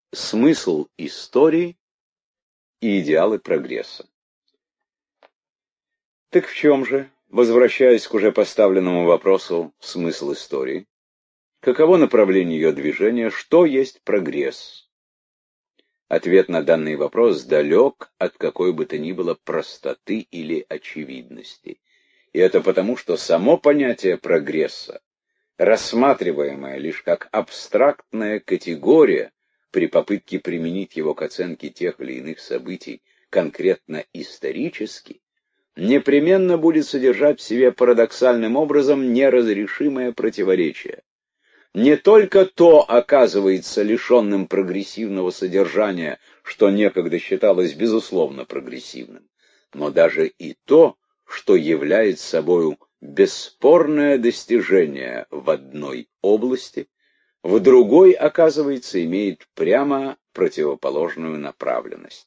Смысл истории и идеалы прогресса. Так в чем же, возвращаясь к уже поставленному вопросу, смысл истории? Каково направление ее движения? Что есть прогресс? Ответ на данный вопрос далек от какой бы то ни было простоты или очевидности. И это потому, что само понятие прогресса, рассматриваемое лишь как абстрактная категория при попытке применить его к оценке тех или иных событий конкретно исторически, непременно будет содержать в себе парадоксальным образом неразрешимое противоречие. Не только то оказывается лишенным прогрессивного содержания, что некогда считалось безусловно прогрессивным, но даже и то, что является собою бесспорное достижение в одной области, в другой, оказывается, имеет прямо противоположную направленность.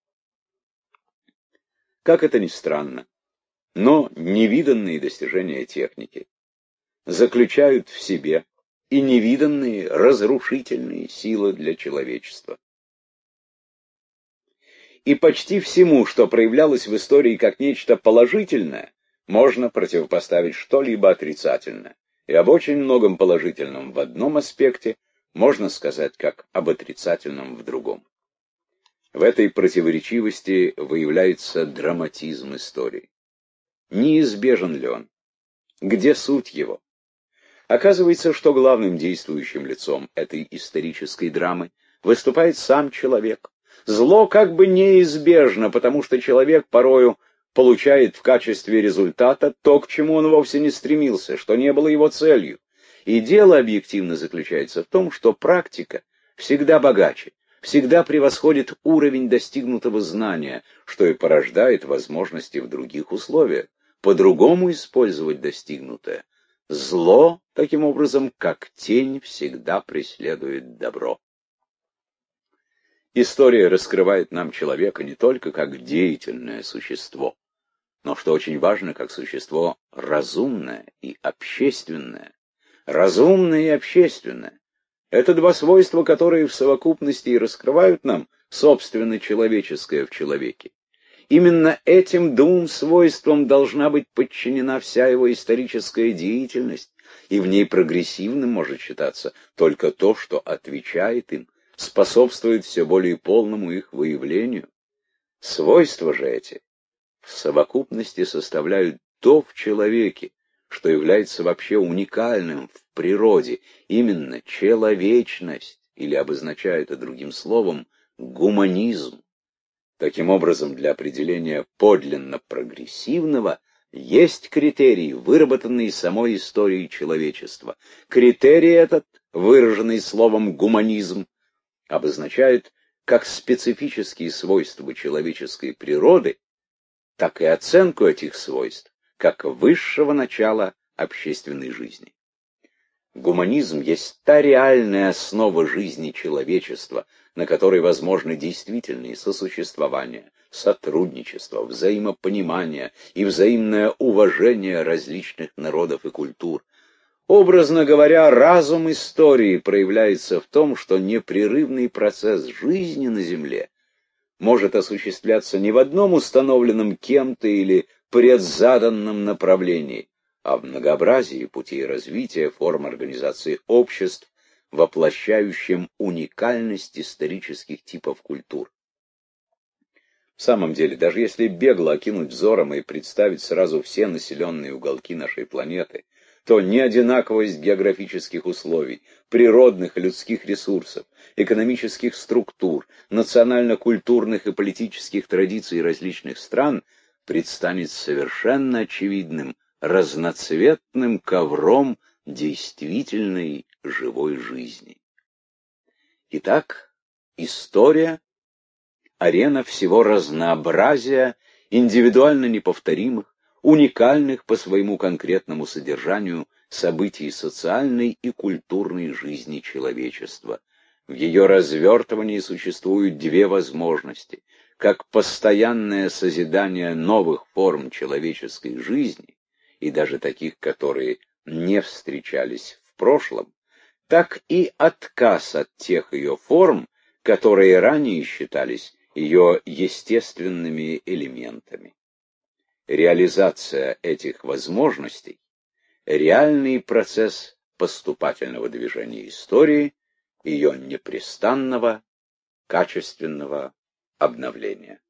Как это ни странно, но невиданные достижения техники заключают в себе и невиданные разрушительные силы для человечества. И почти всему, что проявлялось в истории как нечто положительное, можно противопоставить что-либо отрицательное. И об очень многом положительном в одном аспекте можно сказать как об отрицательном в другом. В этой противоречивости выявляется драматизм истории. Неизбежен ли он? Где суть его? Оказывается, что главным действующим лицом этой исторической драмы выступает сам человек. Зло как бы неизбежно, потому что человек порою получает в качестве результата то, к чему он вовсе не стремился, что не было его целью. И дело объективно заключается в том, что практика всегда богаче, всегда превосходит уровень достигнутого знания, что и порождает возможности в других условиях по-другому использовать достигнутое. Зло, таким образом, как тень, всегда преследует добро. История раскрывает нам человека не только как деятельное существо, но, что очень важно, как существо разумное и общественное. Разумное и общественное — это два свойства, которые в совокупности и раскрывают нам собственно человеческое в человеке. Именно этим двум свойствам должна быть подчинена вся его историческая деятельность, и в ней прогрессивным может считаться только то, что отвечает им, способствует все более полному их выявлению. Свойства же эти в совокупности составляют то в человеке, что является вообще уникальным в природе, именно человечность, или обозначая это другим словом, гуманизм. Таким образом, для определения подлинно прогрессивного есть критерий, выработанный самой историей человечества. Критерий этот, выраженный словом «гуманизм», обозначает как специфические свойства человеческой природы, так и оценку этих свойств, как высшего начала общественной жизни. Гуманизм есть та реальная основа жизни человечества, на которой возможны действительные сосуществование, сотрудничество, взаимопонимание и взаимное уважение различных народов и культур. Образно говоря, разум истории проявляется в том, что непрерывный процесс жизни на Земле может осуществляться не в одном установленном кем-то или предзаданном направлении, а в многообразии путей развития форм организации обществ, воплощающим уникальность исторических типов культур. В самом деле, даже если бегло окинуть взором и представить сразу все населенные уголки нашей планеты, то неодинаковость географических условий, природных и людских ресурсов, экономических структур, национально-культурных и политических традиций различных стран предстанет совершенно очевидным разноцветным ковром действительной живой жизни. Итак, история — арена всего разнообразия индивидуально неповторимых, уникальных по своему конкретному содержанию событий социальной и культурной жизни человечества. В ее развертывании существуют две возможности: как постоянное созидание новых форм человеческой жизни, и даже таких, которые не встречались в прошлом, так и отказ от тех ее форм, которые ранее считались ее естественными элементами. Реализация этих возможностей — реальный процесс поступательного движения истории, ее непрестанного, качественного обновления.